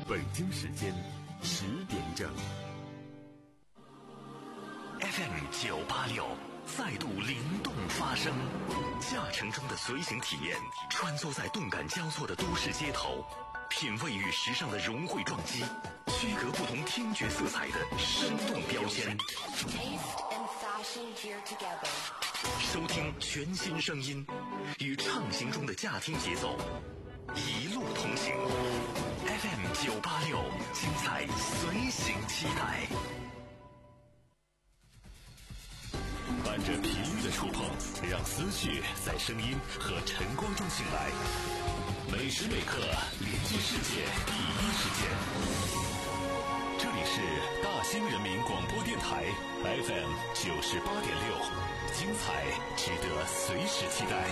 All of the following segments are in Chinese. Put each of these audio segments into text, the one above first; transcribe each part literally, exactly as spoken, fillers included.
北京时间十点整。 F M 九八六再度灵动发声，驾乘中的随行体验，穿梭在动感交错的都市街头，品味与时尚的融汇撞击，区隔不同听觉色彩的生动标签。收听全新声音，与畅行中的驾听节奏，一路同行。F M 九八六，精彩随行期待。伴着频率的触碰，让思绪在声音和晨光中醒来。每时每刻连接世界第一时间。这里是大兴人民广播电台 F M 九十八点六，精彩值得随时期待。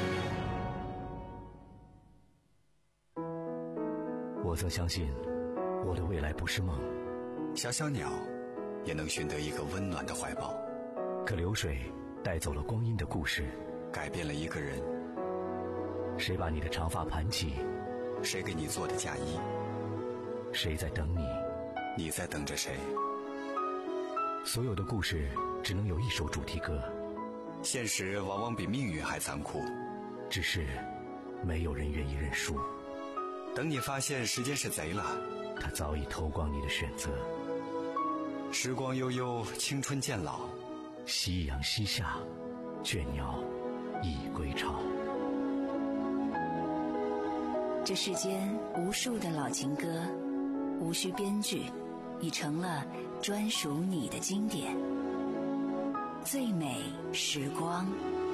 我曾相信，我的未来不是梦。 小小鸟也能寻得一个温暖的怀抱。 可流水带走了光阴的故事， 改变了一个人。 谁把你的长发盘起？ 谁给你做的嫁衣？ 谁在等你？ 你在等着谁？ 所有的故事只能有一首主题歌。 现实往往比命运还残酷， 只是没有人愿意认输。 等你发现时间是贼了， 他早已偷光你的选择。 时光悠悠，青春渐老， 夕阳西下，倦鸟已归巢。 这世间无数的老情歌，无需编剧，已成了专属你的经典。最美时光。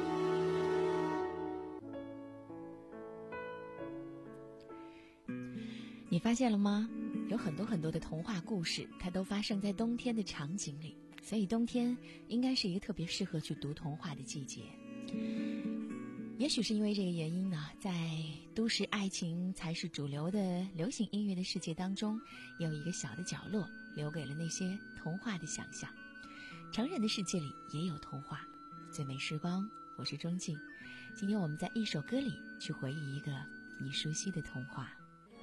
你发现了吗？有很多很多的童话故事，它都发生在冬天的场景里，所以冬天应该是一个特别适合去读童话的季节。也许是因为这个原因呢，在都市爱情才是主流的流行音乐的世界当中，有一个小的角落留给了那些童话的想象。成人的世界里也有童话。最美时光，我是钟静。今天我们在一首歌里去回忆一个你熟悉的童话。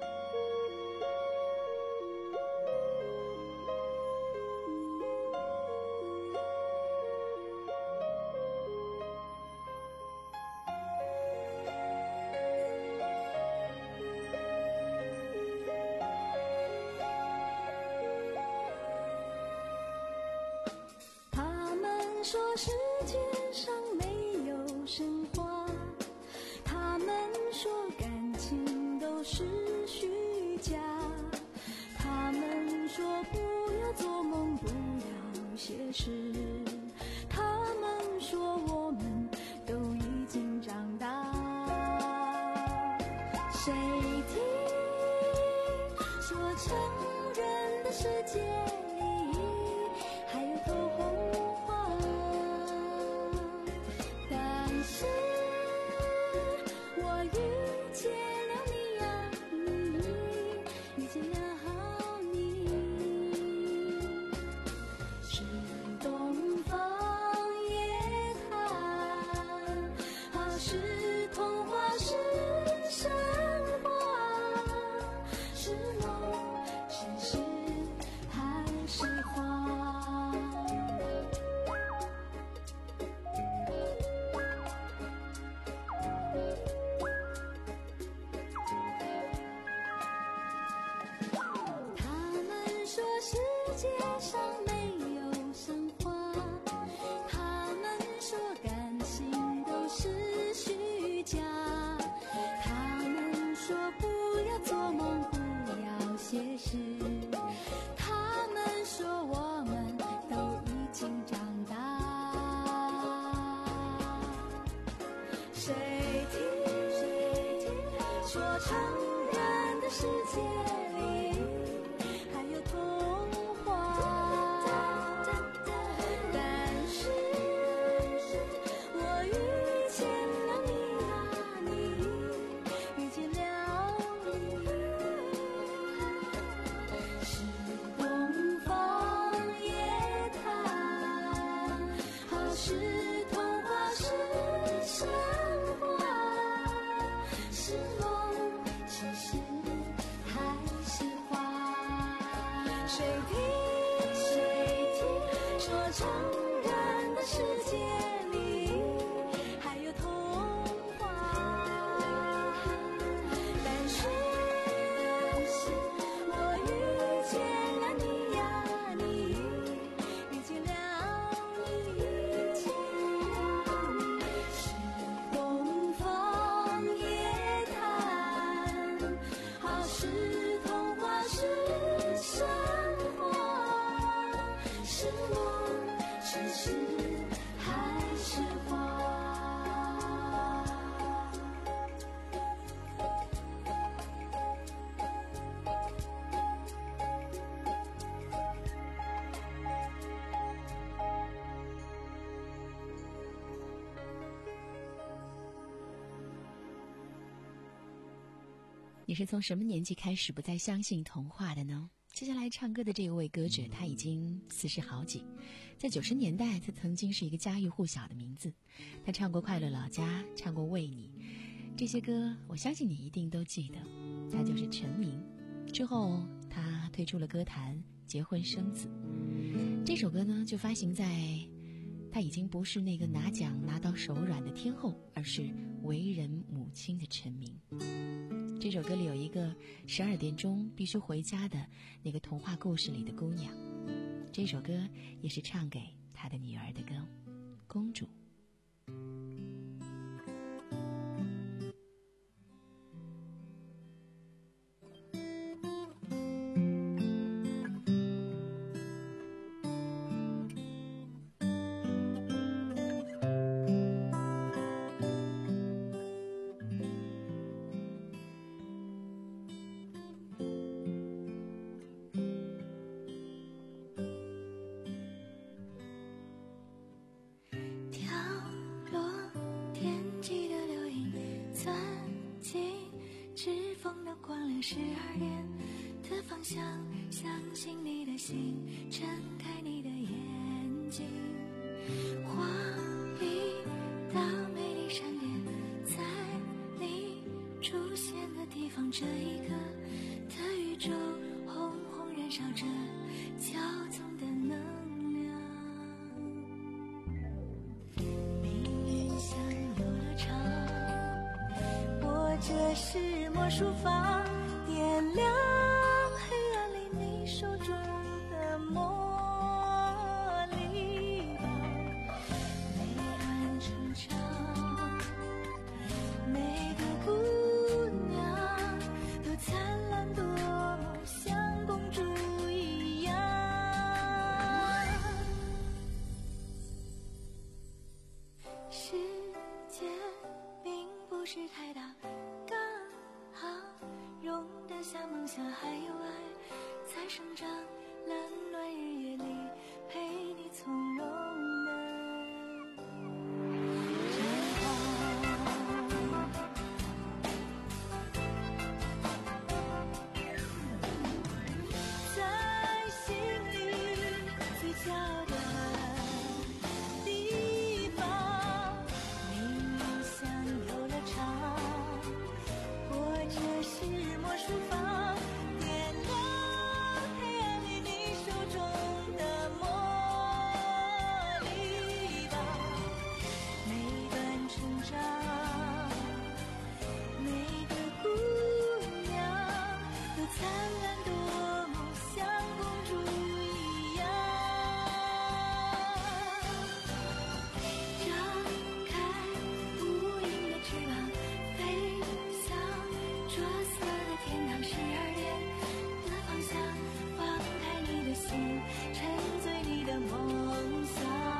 说世界上没有神话，他们说感情都是虚假，他们说不要做梦，不要写诗，他们说我们都已经长大。谁听说成人的世界里还有头红花，我遇见了你呀，你遇见了你，是东方夜谭，啊，是童话，是神话，是梦，是诗，还是画？世界上没有神话，他们说感情都是虚假，他们说不要做梦，不要写诗，他们说我们都已经长大。谁听说成人的世界里还有童话，但是我遇见了你啊，你遇见了你，是东方夜谭，啊，是童话，是神话，是梦，是谁听谁听说成人的世界里还有童话，但是我遇见了你呀，你遇见了你，是东风夜谭，好是童话是生活，是梦是诗还是画。 你是从什么年纪开始不再相信童话的呢？接下来唱歌的这一位歌者，他已经四十好几，在九十年代他曾经是一个家喻户晓的名字，他唱过《快乐老家》，唱过《为你》，这些歌我相信你一定都记得。他就是陈明，之后他退出了歌坛，结婚生子。这首歌呢就发行在他已经不是那个拿奖拿到手软的天后，而是为人母亲的陈明。这首歌里有一个十二点钟必须回家的那个童话故事里的姑娘，这首歌也是唱给她的女儿的歌，公主。 十二点的方向，相信你的心，睁开你的眼睛，华丽到美丽闪电，在你出现的地方，这一刻的宇宙轰轰燃烧着骄纵的能量，命运像游乐场，我这是魔术方，点亮黑暗里你手中的茉莉吧，每段成长，每个姑娘都灿烂夺目，像公主一样。世界并不是太大，刚好容得下梦想，还有爱在生长，冷暖日夜里陪你从容的绽放，在心里最骄傲的地方，命运像游乐场，我这是魔术方，点亮黑暗里你手中的茉莉吧，每段成长，每个姑娘都灿烂夺目，像公主一样。张开无垠的翅膀，飞向着色的天堂，十二点的方向，放开你的心，沉醉你的梦想，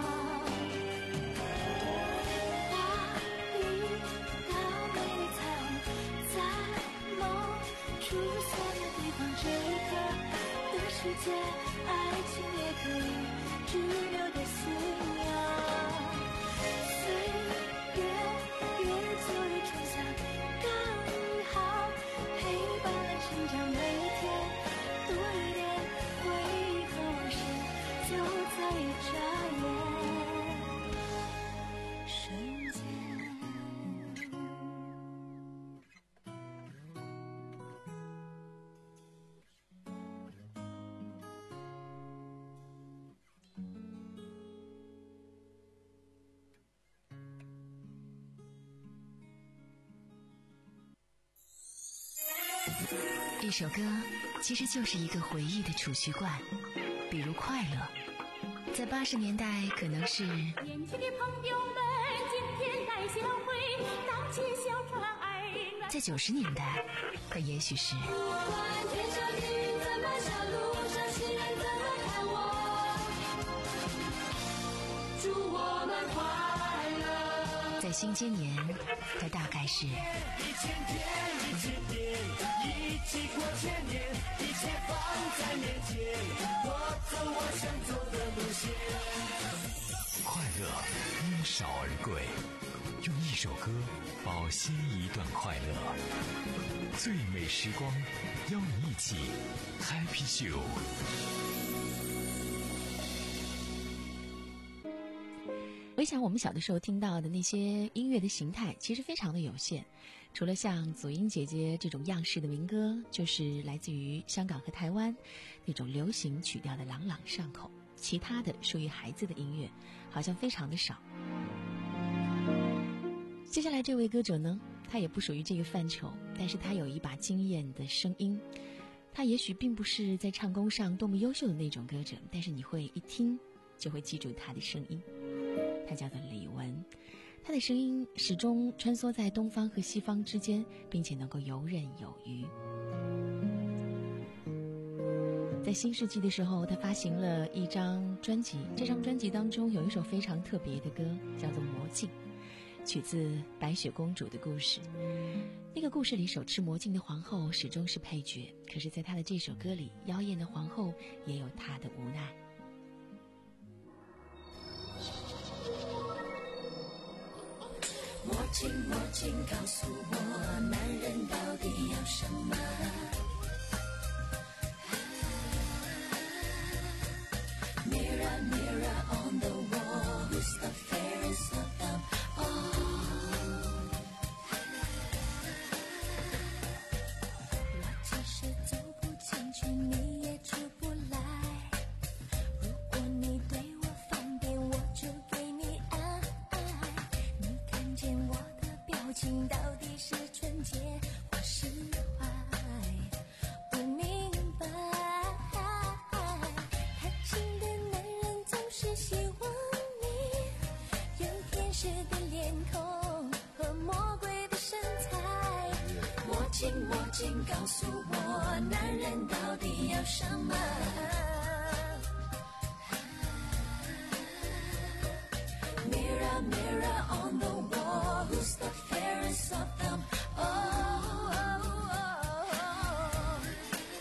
华丽到美丽彩虹，在梦出现的地方，这一刻的世界，爱情也可以滞留的信仰，岁月越久越抽象，刚好陪伴了成长，每一天多一点回忆和往事，就在一眨眼瞬间。 一首歌其实就是一个回忆的储蓄罐，比如快乐，在八十年代可能是年轻的朋友们今天来相会，荡起小船儿暖。 在九十年代它也许是管天这雨怎么下，路上行人怎么看我，祝我们快乐。 在新千年它大概是一千天一千年，一起过千年，一切放在面前，我走我想走的路线。 快乐因少而贵，用一首歌保鲜一段快乐。最美时光，邀你一起 Happy Show。 回想我们小的时候听到的那些音乐的形态，其实非常的有限。除了像祖英姐姐这种样式的民歌，就是来自于香港和台湾那种流行曲调的朗朗上口，其他的属于孩子的音乐好像非常的少。接下来这位歌者呢，他也不属于这个范畴，但是他有一把惊艳的声音。他也许并不是在唱功上多么优秀的那种歌者，但是你会一听就会记住他的声音。他叫做李玟，他的声音始终穿梭在东方和西方之间，并且能够游刃有余。在新世纪的时候，他发行了一张专辑，这张专辑当中有一首非常特别的歌，叫做《魔镜》，取自白雪公主的故事。那个故事里手持魔镜的皇后始终是配角，可是在她的这首歌里，妖艳的皇后也有她的无奈。 魔镜魔镜告诉我，男人到底要什么？Mirror, mirror on the wall, who's the fairest of them all? 我只是走不进去，你也出不来。如果你对我方便，我就给你安排。你看见我的表情，到底是纯洁或是坏？不明白。魔镜告诉我，男人到底要什么？ Mirror, mirror on the wall, who's the fairest of them all? Oh,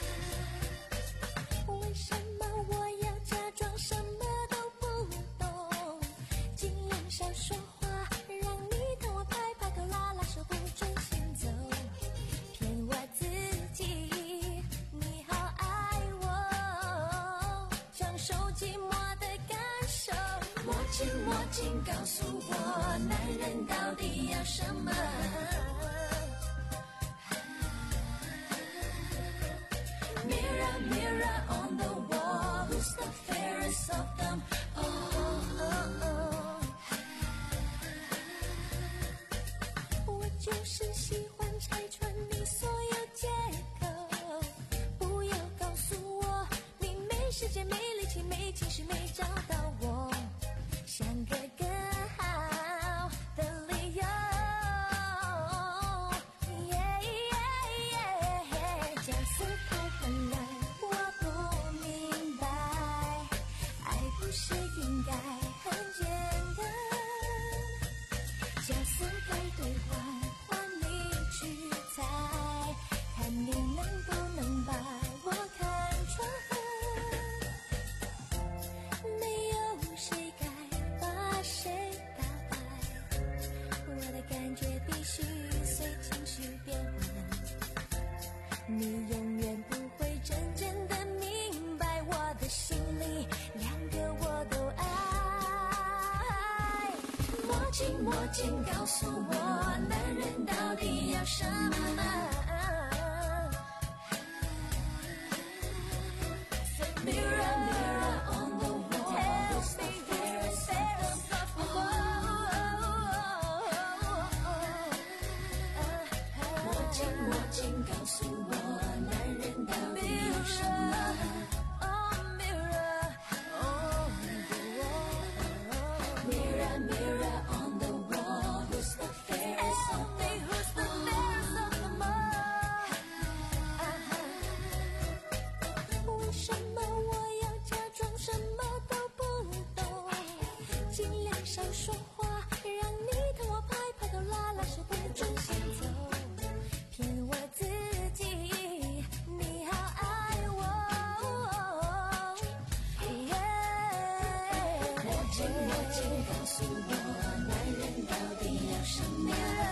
oh, oh. 为什么我要假装什么都不懂？尽量少说话，让你疼我拍拍头，拉拉手，不准先走。 我自己，你好爱我，享受寂寞的感受。魔镜魔镜告诉我，男人到底要什么？ Mirror mirror on the wall, who's the fairest of them all? 我就是喜欢拆穿你所有借口，不要告诉我你没时间、没力气、没情绪、没找到我，想个更好的理由。Yeah, yeah, yeah. 角色太混乱，我不明白，爱不是应该很简单，角色该兑换。 去猜，看你能不能把我看穿。没有谁该把谁打败，我的感觉必须随情绪变换。你永远不会真正的明白我的心里，两个我都爱。魔镜魔镜告诉我，男人到底要什么 ？Mirror mirror on the wall, who's the fairest of them all? 魔镜魔镜告诉我，男人。 镜墨镜告诉我，男人到底要什么？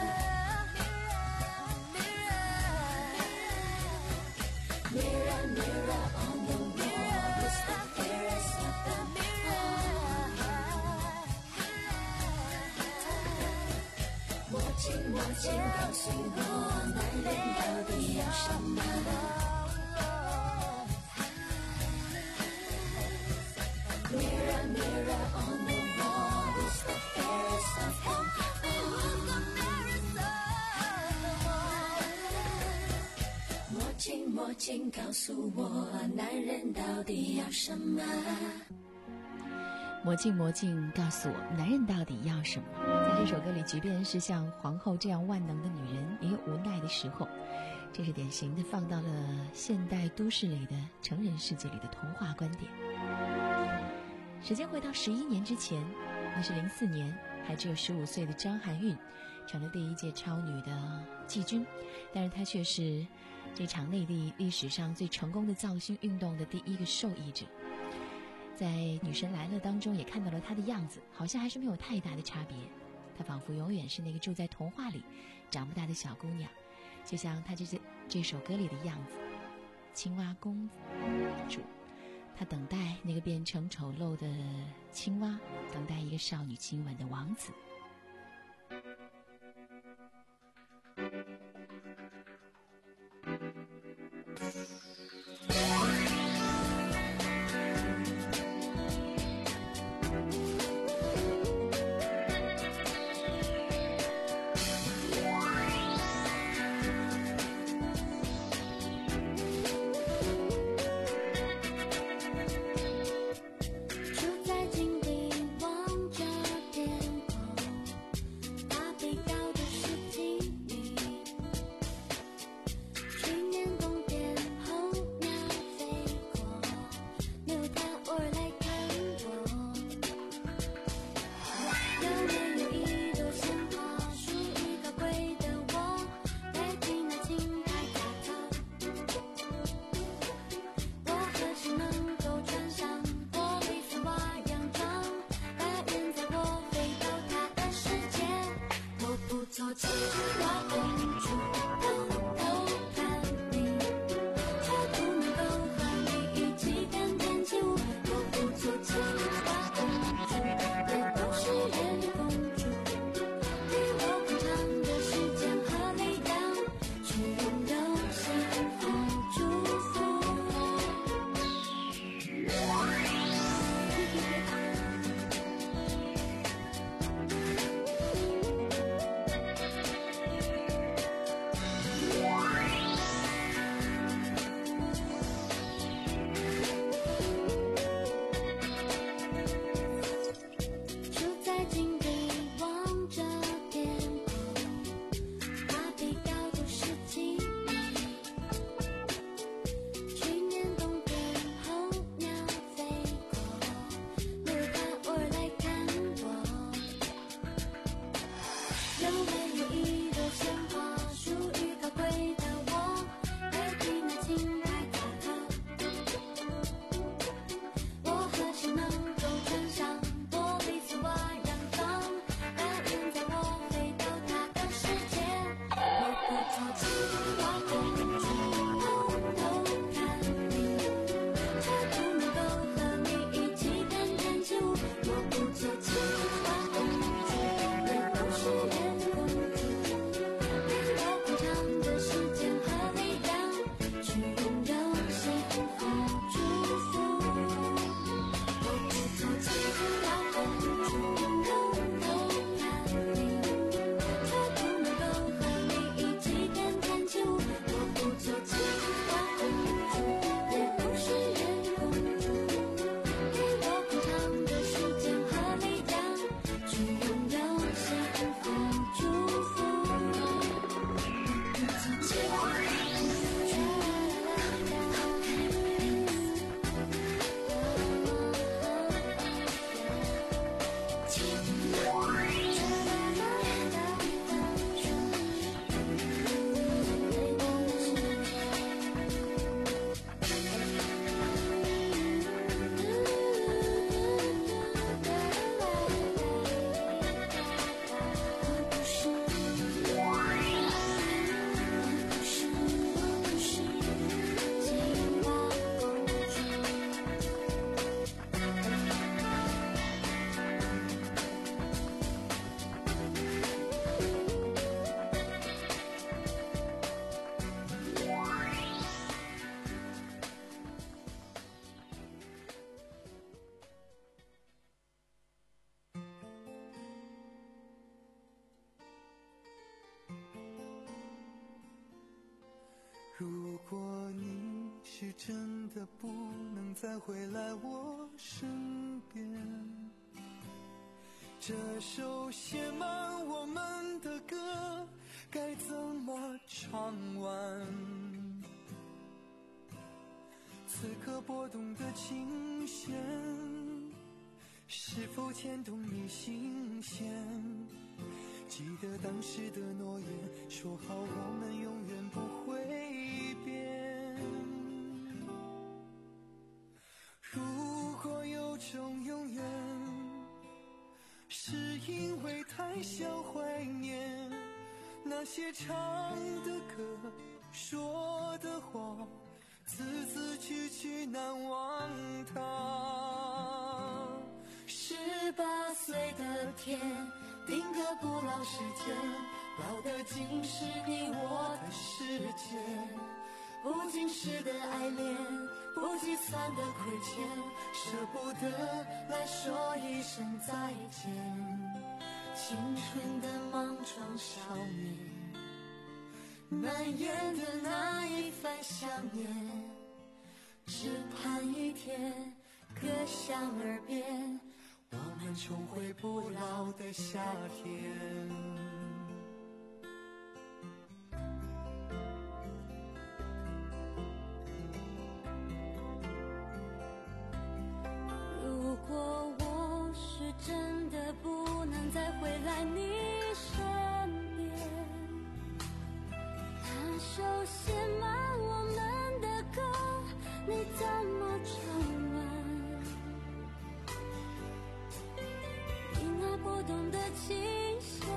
Mirror, mirror on the wall, who's the fairest of them all? 墨镜墨镜告诉我，男人到底要什么？ Mirror, mirror on the wall, who's the fairest of them all? 墨镜墨镜告诉我，男人到底要什么？ 魔镜魔镜告诉我，男人到底要什么？在这首歌里，即便是像皇后这样万能的女人，也有无奈的时候。这是典型的放到了现代都市里的成人世界里的童话观点。时间回到十一年之前，那是零四年，还只有十五岁的张含韵成了第一届超女的季军，但是她却是这场内地历史上最成功的造星运动的第一个受益者。在《女神来了》当中也看到了她的样子，好像还是没有太大的差别。她仿佛永远是那个住在童话里长不大的小姑娘，就像她这这首歌里的样子，青蛙公主。她等待那个变成丑陋的青蛙，等待一个少女亲吻的王子。 住在井底望着天空。 是真的不能再回来我身边。这首写满我们的歌该怎么唱完？此刻拨动的琴弦是否牵动你心弦？记得当时的诺言，说好我们永远不会变。如果有种永远是因为太想怀念那些唱的歌说的话，字字句句难忘它。 十八岁的天，定格不老时间，老的竟是你我的世界。不经事的爱恋，不计算的亏欠，舍不得来说一声再见。青春的莽撞少年，难言的那一番想念，只盼一天歌响耳边，我们重回不老的夏天。如果我是真的不能再回来你身边，那首写满我们的歌你怎么唱完？你那拨动的琴弦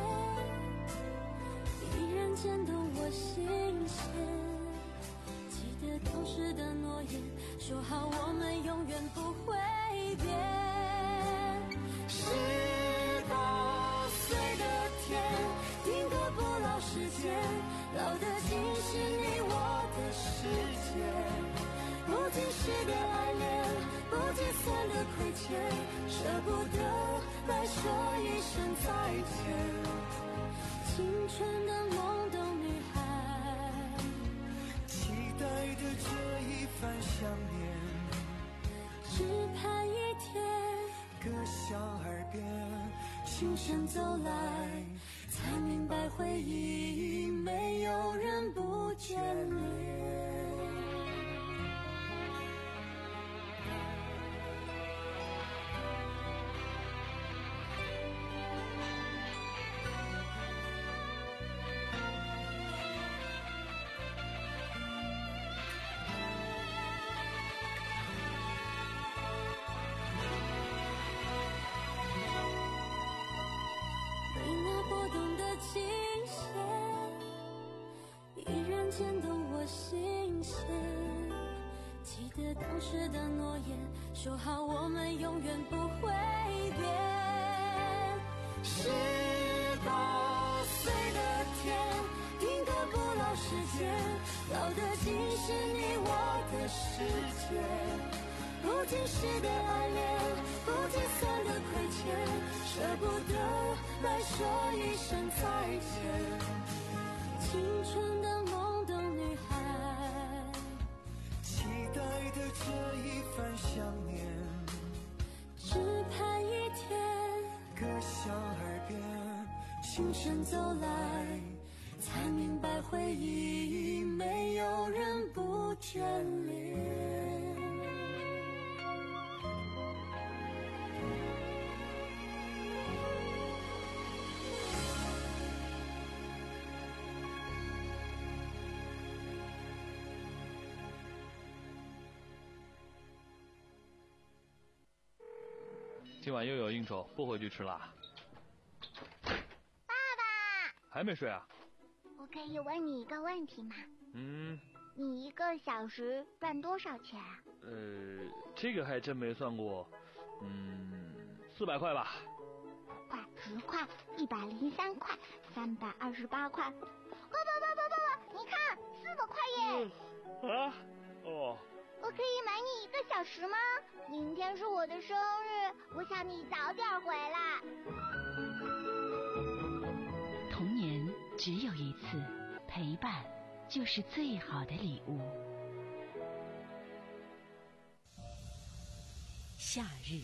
依然牵动我心弦。记得当时的诺言，说好我们永远不会变。十八岁的天，定格不老时间，老的竟是你我的世界。不经事的爱恋，不计算的亏欠，舍不得来说一声再见。青春的懵懂女孩， 期待的这一番想念， 只盼一天歌响耳边， 轻声走来，才明白回忆没有人不眷恋。牵动我心弦，记得当时的诺言，说好我们永远不会变。十八岁的天，定格不老时间，老的竟是你我的世界。不经事的爱恋，不计算的亏欠，舍不得来说一声再见。青春的懵懂女孩， 期待的这一番想念， 只盼一天歌响耳边， 轻声走来，才明白回忆没有人不眷恋。 今晚又有应酬，不回去吃啦。 爸爸， 还没睡啊？ 我可以问你一个问题吗？ 嗯。 你一个小时赚多少钱啊？ 呃，这个还真没算过。嗯，四百块吧。 五块、十块、一百零三块、三百二十八块。爸爸爸爸爸爸，你看，四百块耶！ 嗯、啊？哦。 我可以买你一个小时吗？明天是我的生日，我想你早点回来。 童年只有一次，陪伴就是最好的礼物。 夏日，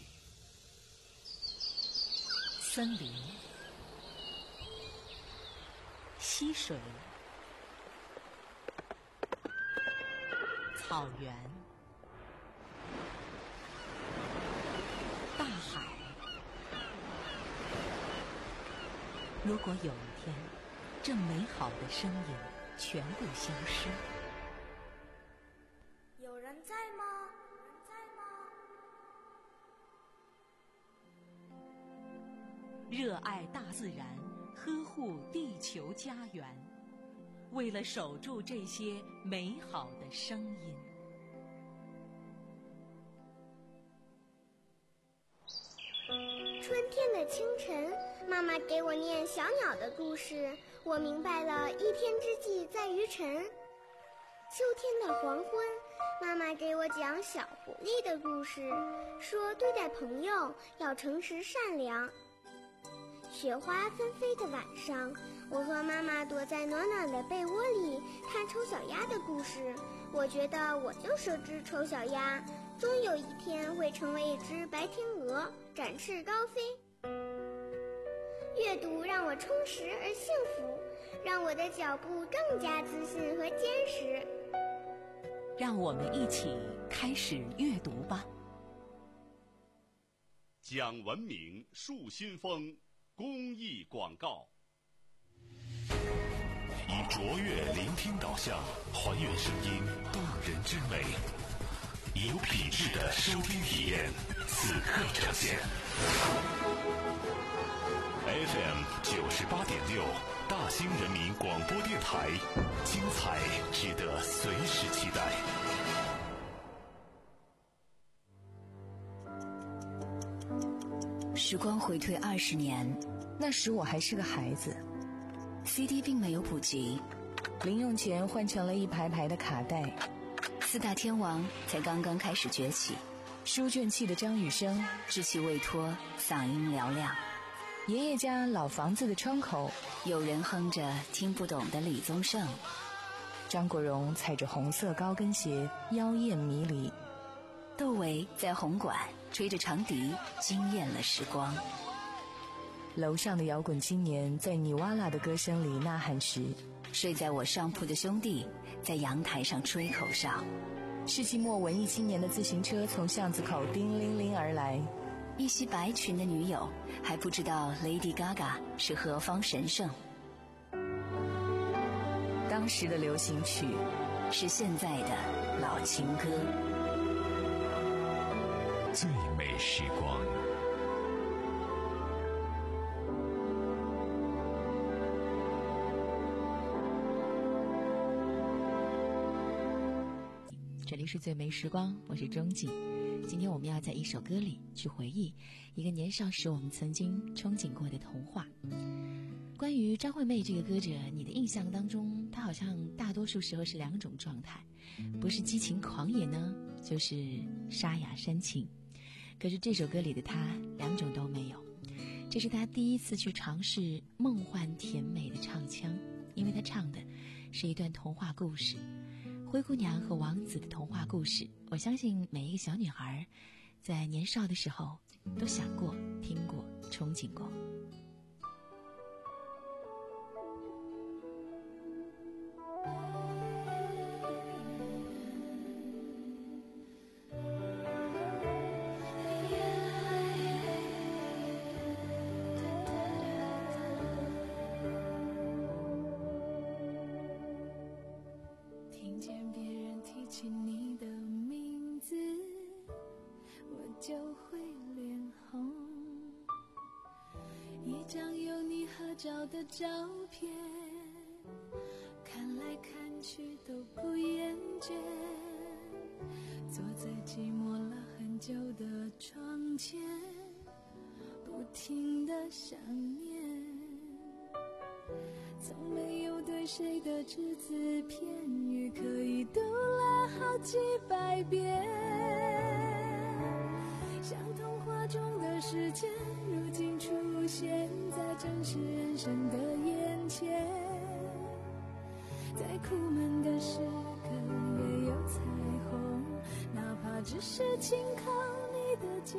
森林、溪水、草原、大海。如果有一天，这美好的声音全部消失， 有人在吗？ 热爱大自然，呵护地球家园，为了守住这些美好的声音。 春天的清晨，妈妈给我念小鸟的故事，我明白了一天之计在于晨。秋天的黄昏，妈妈给我讲小狐狸的故事，说对待朋友要诚实善良。雪花纷飞的晚上，我和妈妈躲在暖暖的被窝里看丑小鸭的故事，我觉得我就是只丑小鸭，终有一天会成为一只白天鹅，展翅高飞。阅读让我充实而幸福，让我的脚步更加自信和坚实。 让我们一起开始阅读吧。 讲文明树新风公益广告，以卓越聆听导向，还原声音动人之美，以有品质的收听体验，此刻呈现。F M 九十八点六，大兴人民广播电台，精彩值得随时期待。 时光回退二十年， 那时我还是个孩子 C D 并没有普及， 零用钱换成了一排排的卡带， 四大天王才刚刚开始崛起， 书卷气的张雨生稚气未脱，嗓音嘹亮。 爷爷家老房子的窗口， 有人哼着听不懂的李宗盛。 张国荣踩着红色高跟鞋，妖艳迷离。 窦唯在红馆吹着长笛，惊艳了时光。 楼上的摇滚青年在尼瓦拉的歌声里呐喊时， 睡在我上铺的兄弟在阳台上吹口哨。 世纪末文艺青年的自行车从巷子口叮铃铃而来， 一袭白裙的女友还不知道 Lady Gaga 是何方神圣。 当时的流行曲是现在的老情歌。 最美时光， 这里是最美时光，我是钟静。今天我们要在一首歌里去回忆一个年少时我们曾经憧憬过的童话。关于张惠妹这个歌者，你的印象当中她好像大多数时候是两种状态，不是激情狂野呢，就是沙哑煽情。可是这首歌里的她两种都没有，这是她第一次去尝试梦幻甜美的唱腔，因为她唱的是一段童话故事，灰姑娘和王子的童话故事。我相信每一个小女孩在年少的时候都想过、听过、憧憬过。 听见别人提起你的名字，我就会脸红。一张有你合照的照片，看来看去都不厌倦。坐在寂寞了很久的窗前，不停地想念。从没有对谁的只字片语可以读了好几百遍，像童话中的世界如今出现在真实人生的眼前，在苦闷的时刻也有彩虹，哪怕只是轻靠你的肩，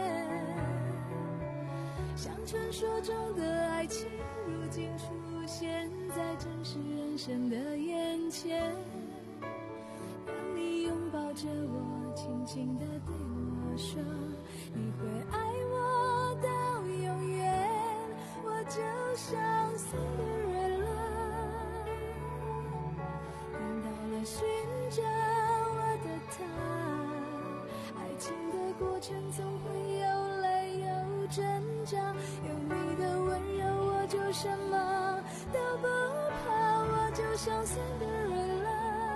像传说中的爱情如今出现在真实人生的眼前。当你拥抱着我，轻轻地对我说你会爱我到永远，我就像Cinderella，等到了寻找我的他，爱情的过程总会有泪有挣扎，有你的温柔我就什么都不怕，我就像Cinderella，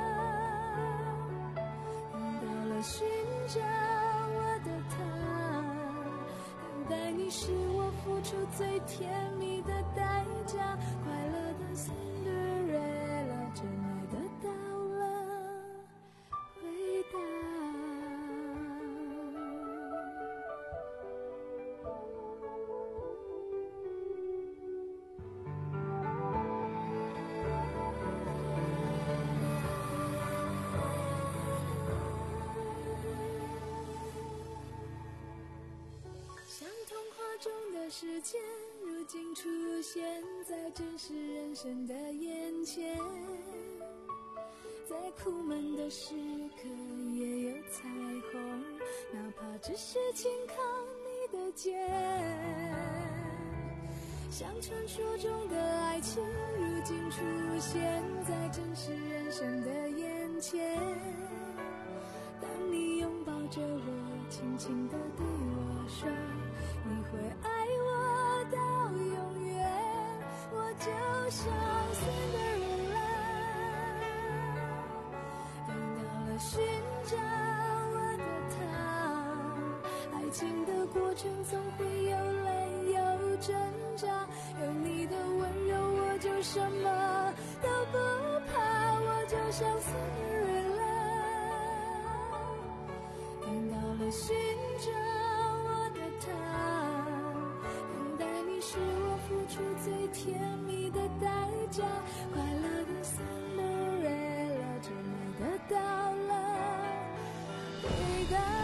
等到了寻找我的他，等待你是我付出最甜蜜的代价，快乐的Cinderella真爱得到了回答。像童话中的世界，如今出现在真实人生的眼前，在苦闷的时刻也有彩虹，哪怕只是轻靠你的肩。像传说中的爱情，如今出现在真实人生的眼前。当你拥抱着我，轻轻地对我说你会爱我到永远，我就像Cinderella，等到了寻找我的他，爱情的过程总会有泪有挣扎，有你的温柔我就什么都不怕，我就像Cinderella，等到了寻找我的他，等待你是我付出最甜蜜的代价，快乐的Cinderella真爱得到了回答。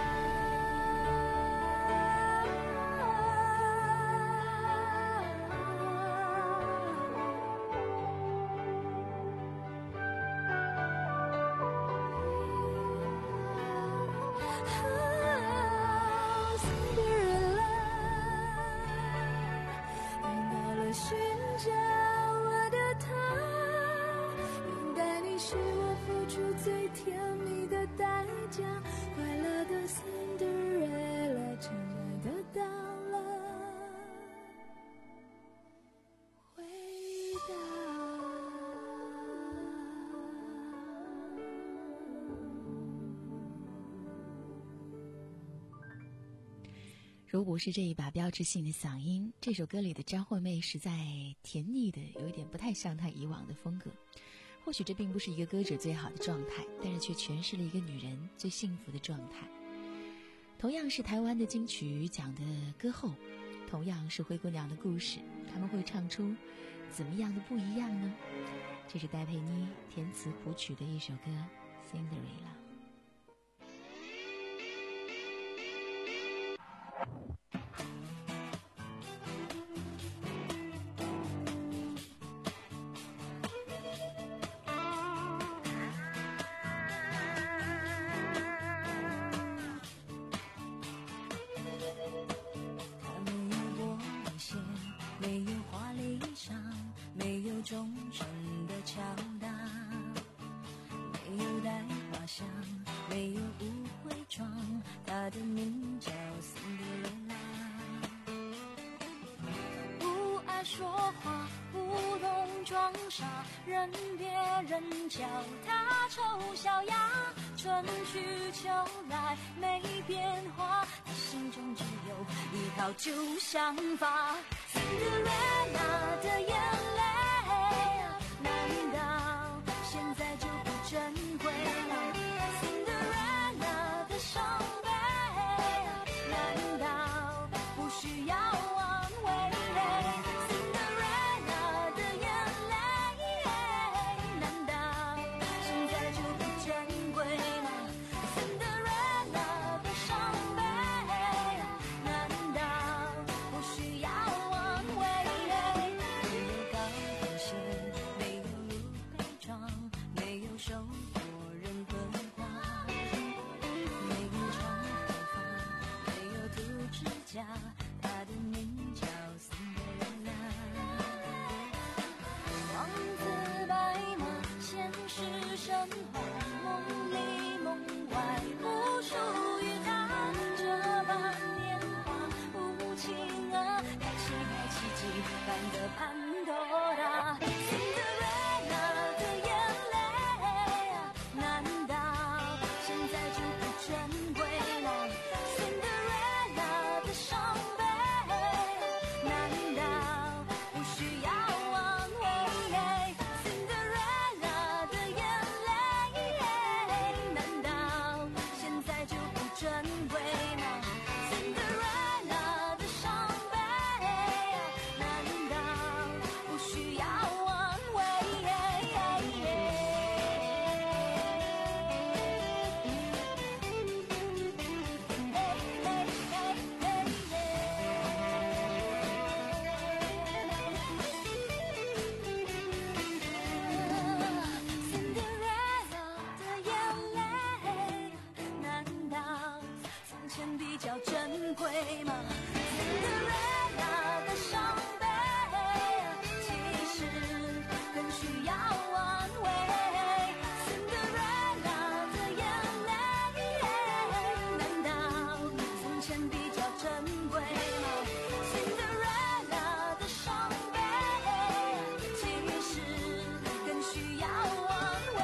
寻找我的他，等待你是我付出最甜蜜的代价，快乐的Cinderella真爱得到了回答。 如不是这一把标志性的嗓音，这首歌里的张惠妹实在甜腻的有一点不太像她以往的风格。或许这并不是一个歌者最好的状态，但是却诠释了一个女人最幸福的状态。同样是台湾的金曲奖的歌后，同样是灰姑娘的故事，他们会唱出怎么样的不一样呢？这是戴佩妮填词谱曲的一首歌《Cinderella》。 任别人叫她丑小鸭，春去秋来没变化，她心中只有一套旧想法。Cinderella 的眼泪，难道现在就不珍贵了？ Cinderella 的伤悲，难道不需要安慰？ 吗？ Cinderella 的伤悲，其实更需要安慰。Cinderella 的眼泪，难道从前比较珍贵吗？ Cinderella 的伤悲，其实更需要安慰。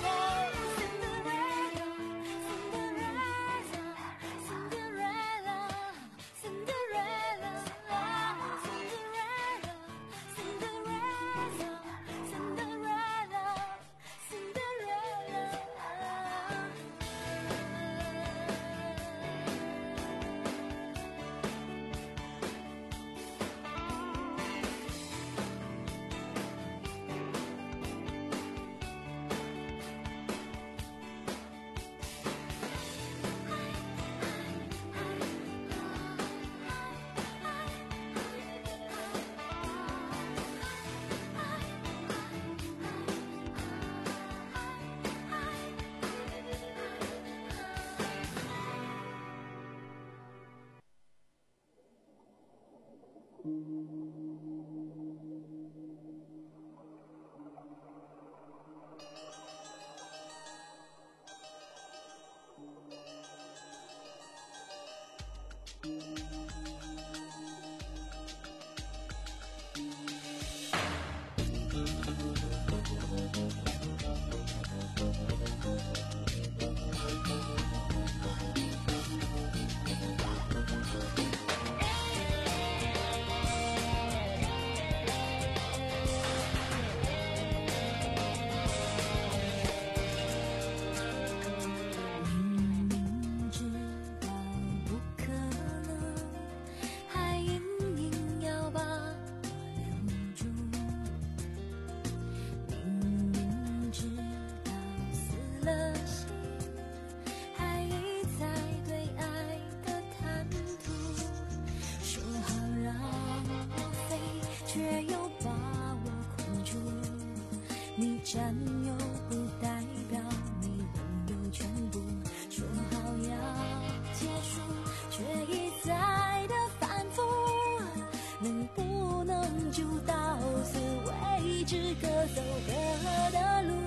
占有不代表你拥有全部，说好要结束，却一再的反复，能不能就到此为止，各走各的路。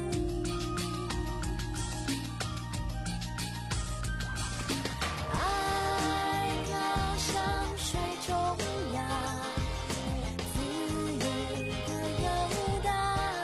爱它像水中央，自由的游荡。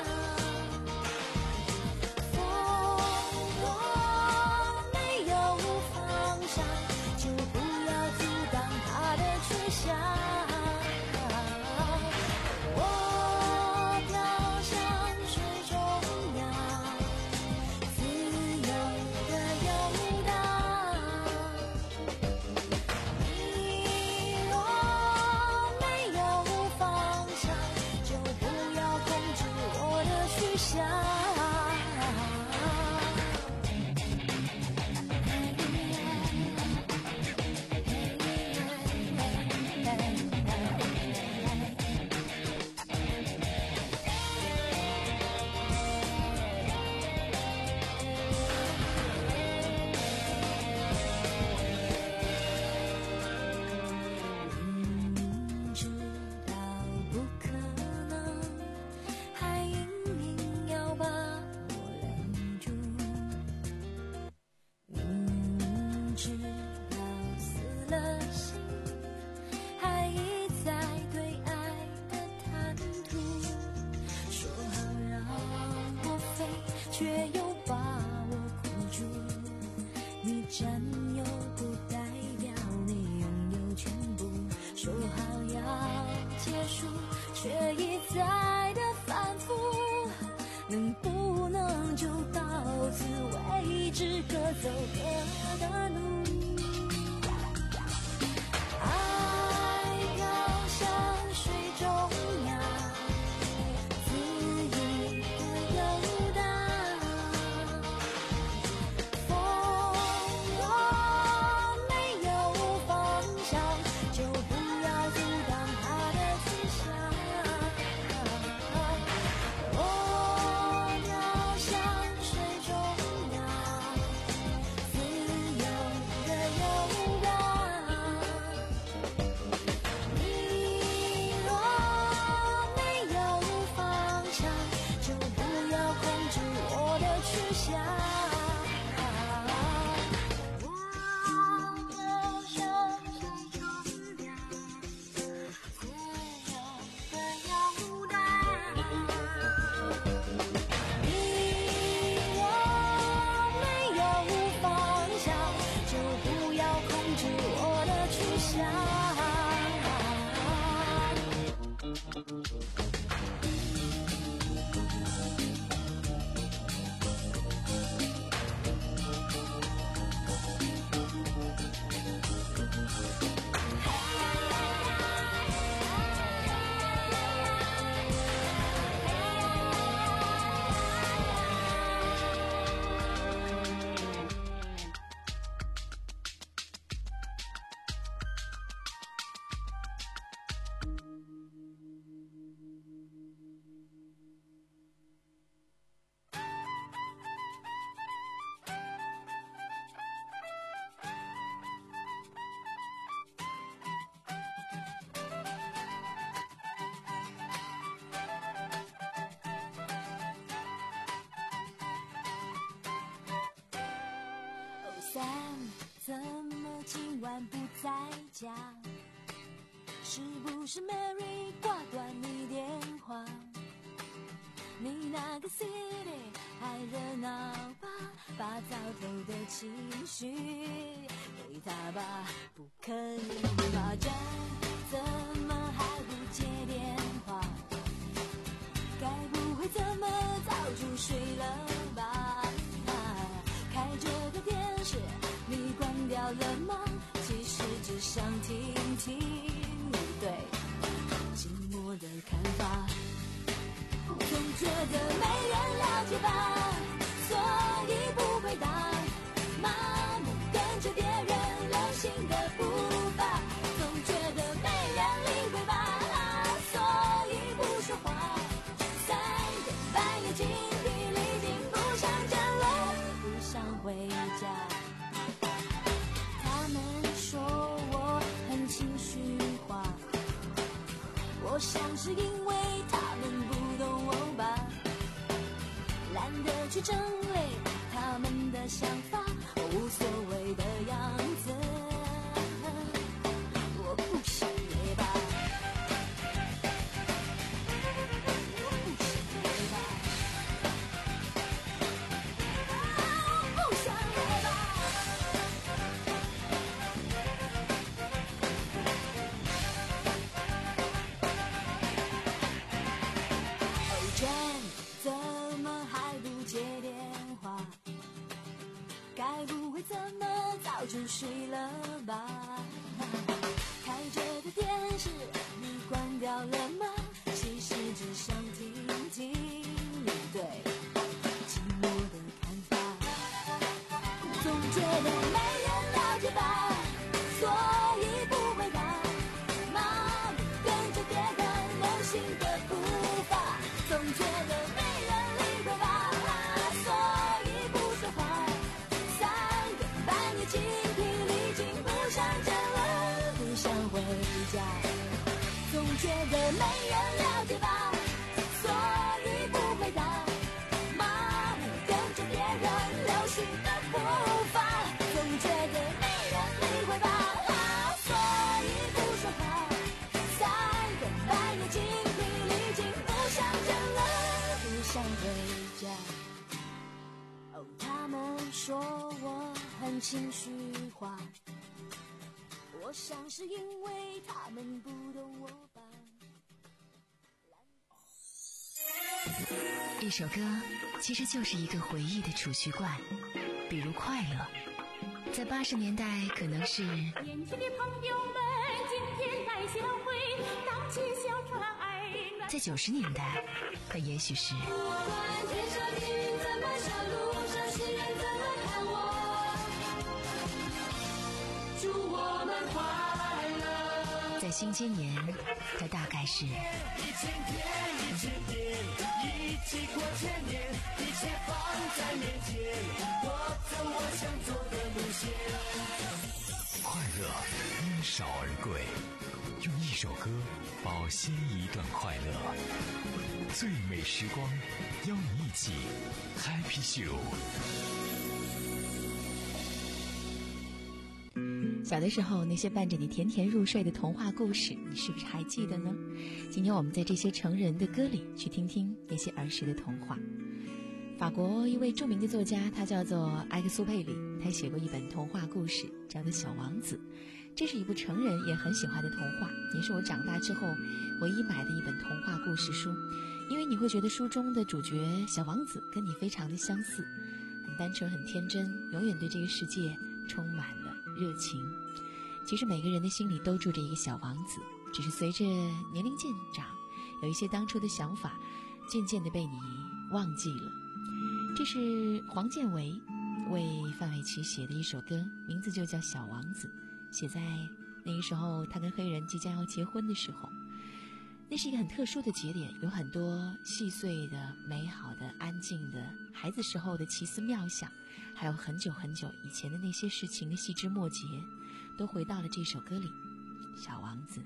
却又把我困住，你占有不代表你拥有全部，说好要结束，却一再的反复，能不能就到此为止，各走各的路。爱要像水中央，自由的游荡。 Sam， 怎么今晚不在家？是不是 Mary 挂断你电话？你那个 city 还热闹吧？把早头的情绪给他吧，不可以吧？站，怎么还不接电话？该不会怎么早就睡了吧？开着的电视你关掉了吗？其实只想听听你对寂寞的看法。总觉得没人了解吧，所以不回答，麻木跟着别人流行的步伐。总觉得没人理会吧，所以不说话。三更半夜精疲力尽，不想站了，不想回家。他们说我很情绪化，我想是因为他们不懂我吧，懒得去整理他们的想法，无所谓的样子，我不想回吧，我不想回吧，我不想回吧。怎么还不接电话？该不会怎么早就睡了吧？开着的电视你关掉了吗？其实只想听听你对寂寞的看法。总觉得没人了解吧，所以不回答，麻木跟着别人流行的步伐。总觉得没人理会吧，所以不说话。三更半夜精疲力尽，不想站了，不想回家。总觉得没人了解吧，所以不回答，麻木跟着别人流行的步伐。总觉得没人理会吧，所以不说话。三更半夜精疲力尽，不想站了，不想回家。哦，他们说我很情绪化，我想是因为他们不懂我吧。 一首歌其实就是一个回忆的储蓄罐，比如快乐，在八十年代可能是年轻的朋友们今天来相会，荡起小船儿暖。 在九十年代它也许是不管天上的云怎么笑，路上行人怎么看我，祝我们快乐。 在新千年它大概是一千天一千天一起过千年，一切放在面前，我走我想走的路线。 快乐因少而贵，用一首歌保鲜一段快乐。最美时光，邀你一起 Happy Show。 小的时候，那些伴着你甜甜入睡的童话故事，你是不是还记得呢？今天我们在这些成人的歌里去听听那些儿时的童话。法国一位著名的作家，他叫做埃克苏佩里，他写过一本童话故事，叫做《小王子》。 这是一部成人也很喜欢的童话，也是我长大之后唯一买的一本童话故事书。因为你会觉得书中的主角小王子跟你非常的相似，很单纯很天真，永远对这个世界充满了热情。其实每个人的心里都住着一个小王子，只是随着年龄渐长，有一些当初的想法渐渐地被你忘记了。这是黄建为为范玮琪写的一首歌，名字就叫《小王子》，写在那个时候他跟黑人即将要结婚的时候。那是一个很特殊的节点，有很多细碎的、美好的、安静的孩子时候的奇思妙想，还有很久很久以前的那些事情的细枝末节，都回到了这首歌里，《小王子》。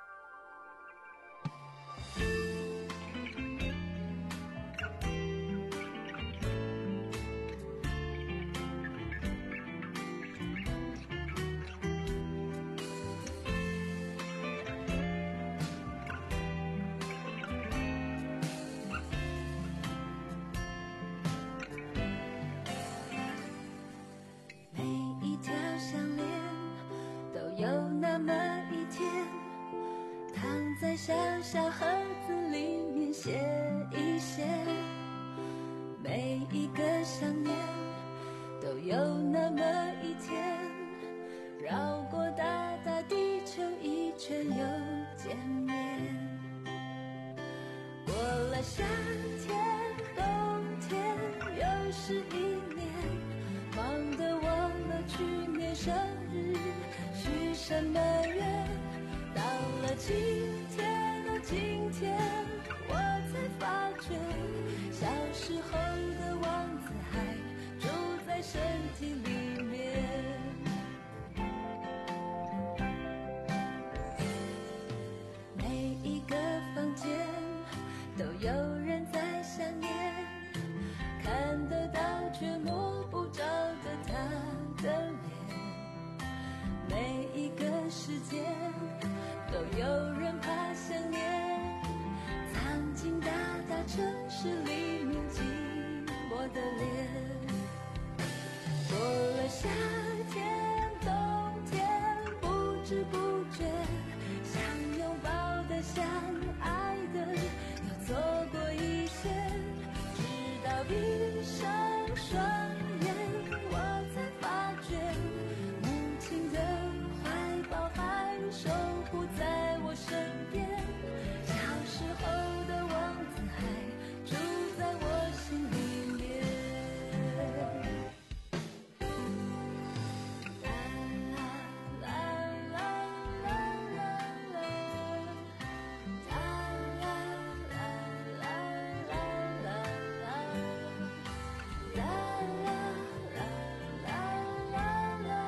小小盒子里面写一写，每一个想念都有那么一天，绕过大大地球一圈又见面。过了夏天冬天又是一年，忙得忘了去年生日许什么愿，到了今天今天我才发觉，小时候的王子还住在身体里面。每一个房间都有人在想念，看得到却摸不着的他的脸。每一个世界都有人怕想念，藏进大大城市里面寂寞的脸。过了夏天冬天不知不觉，想拥抱的想爱的又错过一些，直到闭上双眼我才发觉，母亲的怀抱还守护在我身边，小时候的王子还住在我心里面。啦啦啦啦啦啦啦，啦啦啦啦啦啦啦，啦啦啦啦啦啦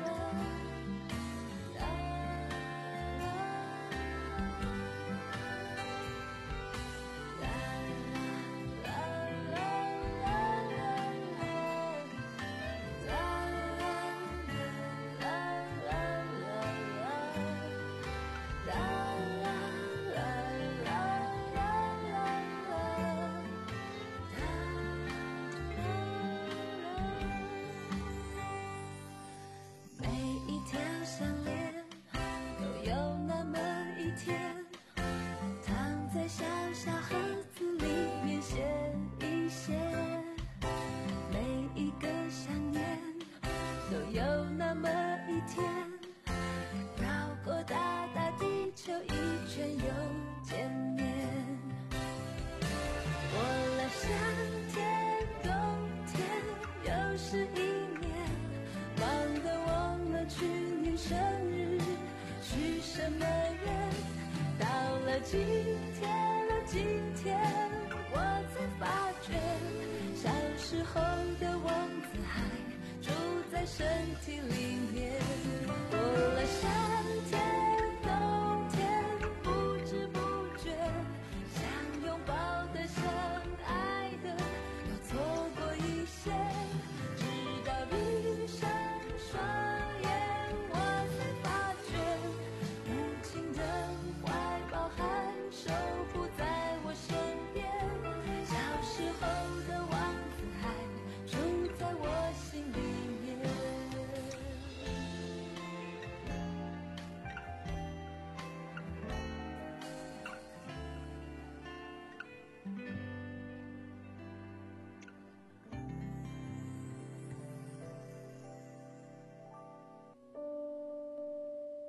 每一条项链都有那么一天，躺在小小盒子里面写一写，每一个想念都有那么一天，绕过大大地球一圈又见面。过了夏天冬天又是一年，忙得忘了去年生日许什么愿，到了今天了今天我才发觉，小时候的王子还住在身体里面。过了夏天冬天不知不觉，想拥抱的想爱的又错过一些，直到闭上双眼我才发觉，母亲的怀抱还守护在我身边，小时候的王子还住在我心里面。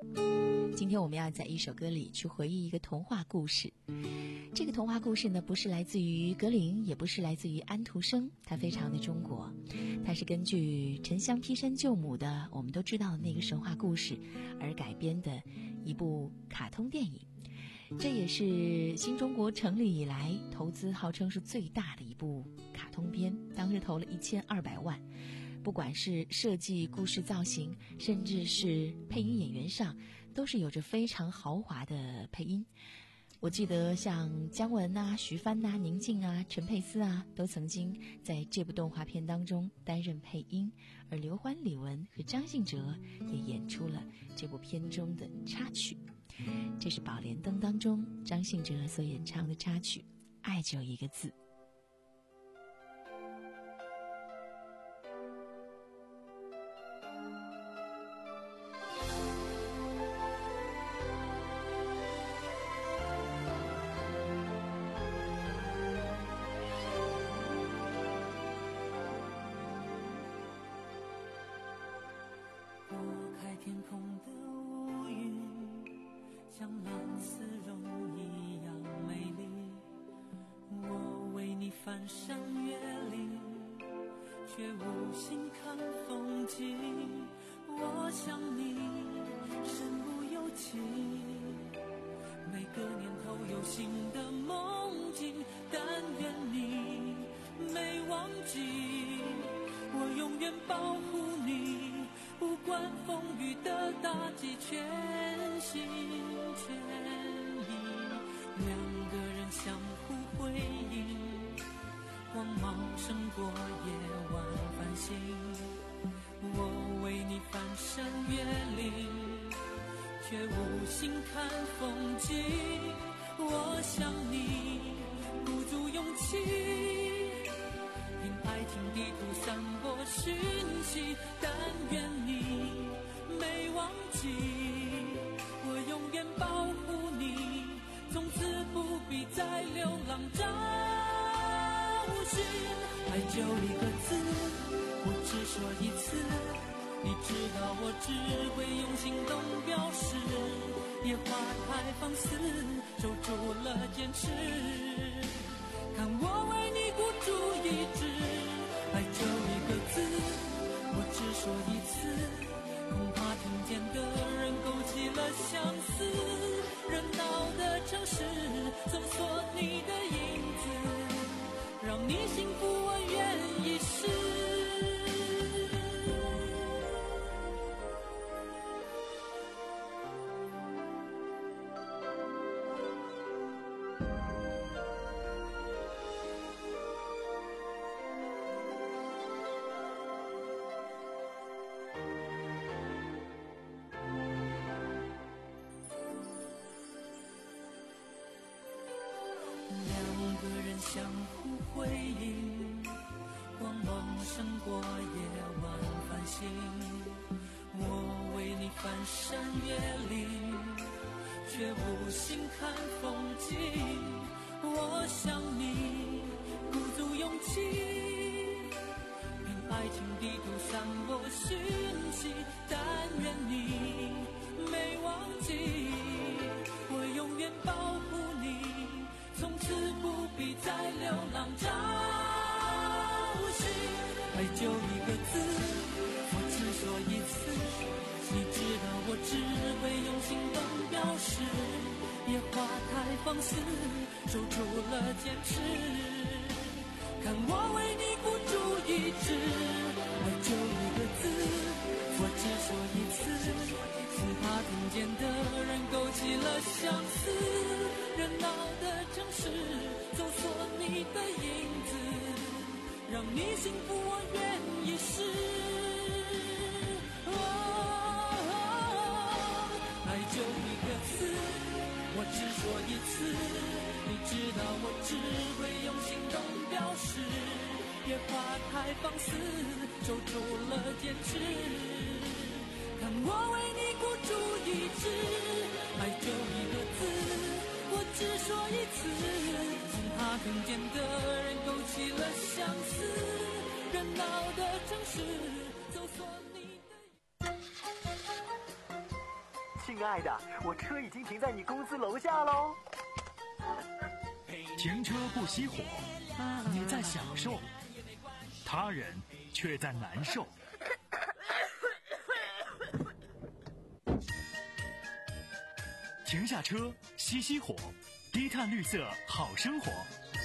今天我们要在一首歌里去回忆一个童话故事。这个童话故事呢，不是来自于格林，也不是来自于安徒生，它非常的中国。它是根据沉香劈山救母的我们都知道的那个神话故事而改编的一部卡通电影。这也是新中国成立以来投资号称是最大的一部卡通片，当时投了一千二百万。不管是设计、故事造型，甚至是配音演员上，都是有着非常豪华的配音。我记得像姜文啊、徐帆啊、宁静啊、陈佩斯啊，都曾经在这部动画片当中担任配音，而刘欢、李玟和张信哲也演出了这部片中的插曲。这是《宝莲灯》当中张信哲所演唱的插曲《爱就一个字》。 翻山越岭，却无心看风景。我想你身不由己，每个年头有新的梦境，但愿你没忘记，我永远保护你，不管风雨的打击，全心全意，两个人相互辉映，光芒胜过夜晚繁星，我为你翻山越岭，却无心看风景。我想你鼓足勇气，凭爱情地图散播讯息，但愿你没忘记，我永远保护你，从此不必再流浪找寻。爱就一个字，我只说一次，你知道我只会用行动表示，野花太放肆，守住了坚持，看我为你孤注一掷。爱就一个字，我只说一次，恐怕听见的人勾起了相思，热闹的城市搜索你的影子，让你幸福我愿意试。相互辉映，光芒胜过夜晚繁星，我为你翻山越岭，却无心看风景。我想你鼓足勇气，凭爱情地图散播讯息，但愿你没忘记，我永远保护你，从此不必再流浪找寻。爱就一个字，我只说一次，你知道我只会用行动表示，野花太放肆，守住了坚持，看我为你孤注一掷。爱就一个字，我只说一次，恐怕听见的人勾起了相思，热闹的城市搜索你的影子，让你幸福我愿意试。哦哦、爱就一个字，我只说一次，你知道我只会用行动表示，野花太放肆，守住了坚持，看我为你孤注一掷。爱就一个字，我只说一次，恐怕听见的人勾起了相思，热闹的城市搜索你的。 庆亲爱的，我车已经停在你公司楼下喽。 停车不熄火，你在享受，他人却在难受。停下车，熄熄火，低碳绿色好生活。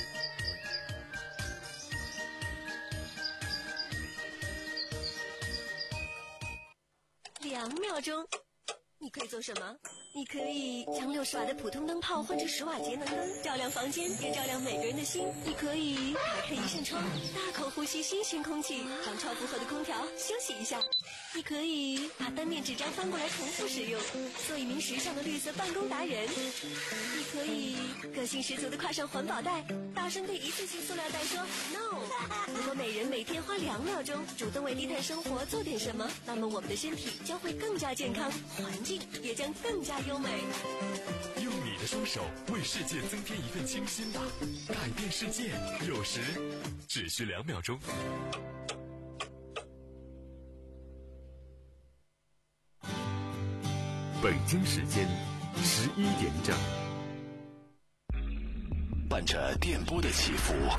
两秒钟，你可以做什么？你可以将六十瓦的普通灯泡换成十瓦节能灯，照亮房间，也照亮每个人的心。你可以打开一扇窗，大口呼吸新鲜空气，让超负荷的空调休息一下。你可以把单面纸张翻过来重复使用，做一名时尚的绿色办公达人。你可以个性十足的挎上环保袋，大声对一次性塑料袋说 no。 如果每人每天花两秒钟主动为低碳生活做点什么，那么我们的身体将会更加健康，环境也将更加优美。 用你的双手为世界增添一份清新吧，改变世界有时只需两秒钟。 北京时间十一点整， 伴着电波的起伏，